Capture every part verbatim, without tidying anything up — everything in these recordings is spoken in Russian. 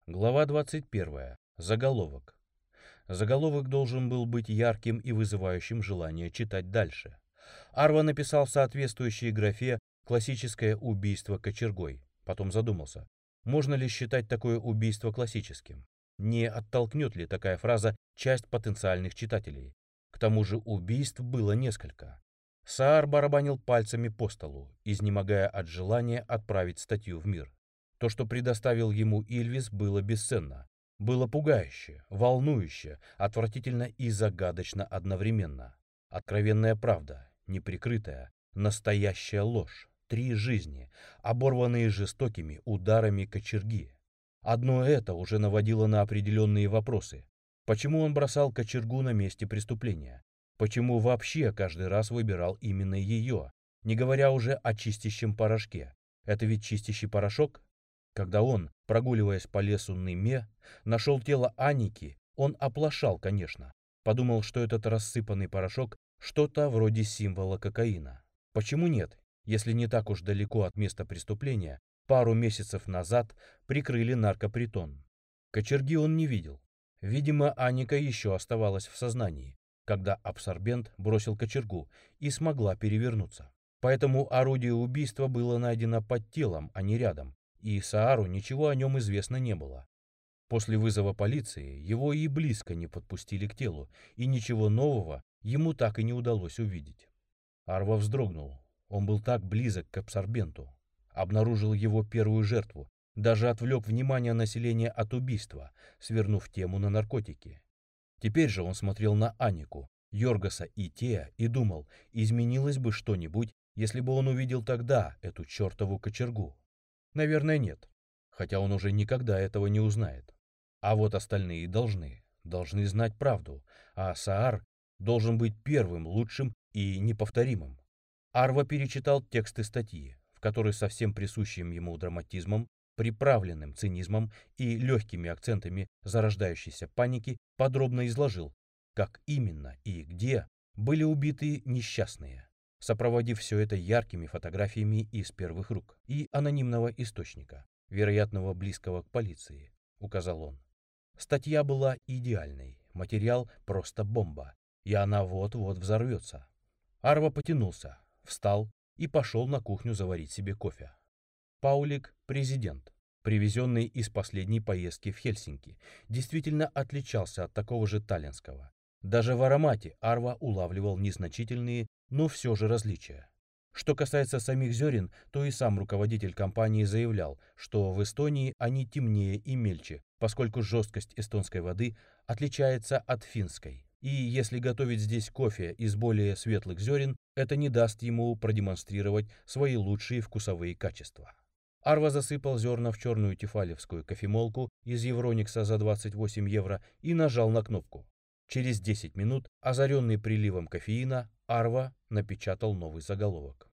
Глава двадцать первая. Заголовок. Заголовок должен был быть ярким и вызывающим желание читать дальше. Арва написал в соответствующей графе «классическое убийство кочергой». Потом задумался, можно ли считать такое убийство классическим? Не оттолкнет ли такая фраза часть потенциальных читателей? К тому же убийств было несколько. Саар барабанил пальцами по столу, изнемогая от желания отправить статью в мир. То, что предоставил ему Ильвис, было бесценно. Было пугающе, волнующе, отвратительно и загадочно одновременно. Откровенная правда, неприкрытая, настоящая ложь. Три жизни, оборванные жестокими ударами кочерги. Одно это уже наводило на определенные вопросы. Почему он бросал кочергу на месте преступления? Почему вообще каждый раз выбирал именно ее, не говоря уже о чистящем порошке? Это ведь чистящий порошок? Когда он, прогуливаясь по лесу Ныме, нашел тело Аники, он оплошал, конечно. Подумал, что этот рассыпанный порошок что-то вроде символа кокаина. Почему нет, если не так уж далеко от места преступления, пару месяцев назад прикрыли наркопритон? Кочерги он не видел. Видимо, Аника еще оставалась в сознании, когда абсорбент бросил кочергу и смогла перевернуться. Поэтому орудие убийства было найдено под телом, а не рядом, и Саару ничего о нем известно не было. После вызова полиции его и близко не подпустили к телу, и ничего нового ему так и не удалось увидеть. Арва вздрогнул. Он был так близок к абсорбенту. Обнаружил его первую жертву, даже отвлек внимание населения от убийства, свернув тему на наркотики. Теперь же он смотрел на Анику, Йоргаса и Тея и думал, изменилось бы что-нибудь, если бы он увидел тогда эту чертову кочергу. Наверное, нет, хотя он уже никогда этого не узнает. А вот остальные должны, должны знать правду, а Саар должен быть первым, лучшим и неповторимым. Арва перечитал тексты статьи, в которой со всем присущим ему драматизмом, приправленным цинизмом и легкими акцентами зарождающейся паники подробно изложил, как именно и где были убиты несчастные, сопроводив все это яркими фотографиями из первых рук и анонимного источника, вероятного близкого к полиции, указал он. Статья была идеальной, материал просто бомба, и она вот-вот взорвется. Арва потянулся, встал и пошел на кухню заварить себе кофе. Паулик, президент, привезенный из последней поездки в Хельсинки, действительно отличался от такого же таллинского. Даже в аромате Арва улавливал незначительные, но все же различия. Что касается самих зерен, то и сам руководитель компании заявлял, что в Эстонии они темнее и мельче, поскольку жесткость эстонской воды отличается от финской. И если готовить здесь кофе из более светлых зерен, это не даст ему продемонстрировать свои лучшие вкусовые качества. Арва засыпал зерна в черную тефалевскую кофемолку из Евроникса за двадцать восемь евро и нажал на кнопку. Через десять минут, озаренный приливом кофеина, Арва напечатал новый заголовок.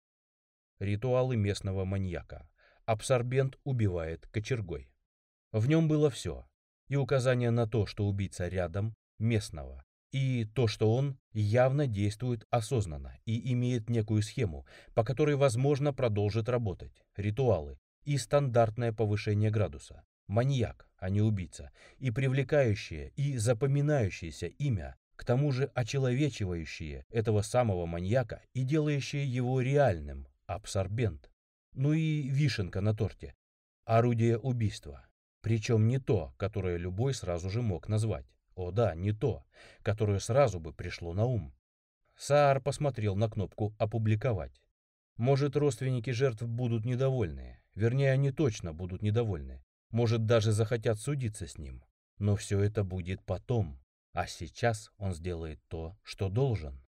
Ритуалы местного маньяка. Абсорбент убивает кочергой. В нем было все. И указание на то, что убийца рядом, местного, и то, что он явно действует осознанно и имеет некую схему, по которой, возможно, продолжит работать. Ритуалы и стандартное повышение градуса. Маньяк, а не убийца, и привлекающее и запоминающееся имя, к тому же очеловечивающее этого самого маньяка и делающее его реальным, абсорбент. Ну и вишенка на торте. Орудие убийства. Причем не то, которое любой сразу же мог назвать. О да, не то, которое сразу бы пришло на ум. Саар посмотрел на кнопку «Опубликовать». Может, родственники жертв будут недовольны. Вернее, они точно будут недовольны. Может, даже захотят судиться с ним. Но все это будет потом. А сейчас он сделает то, что должен.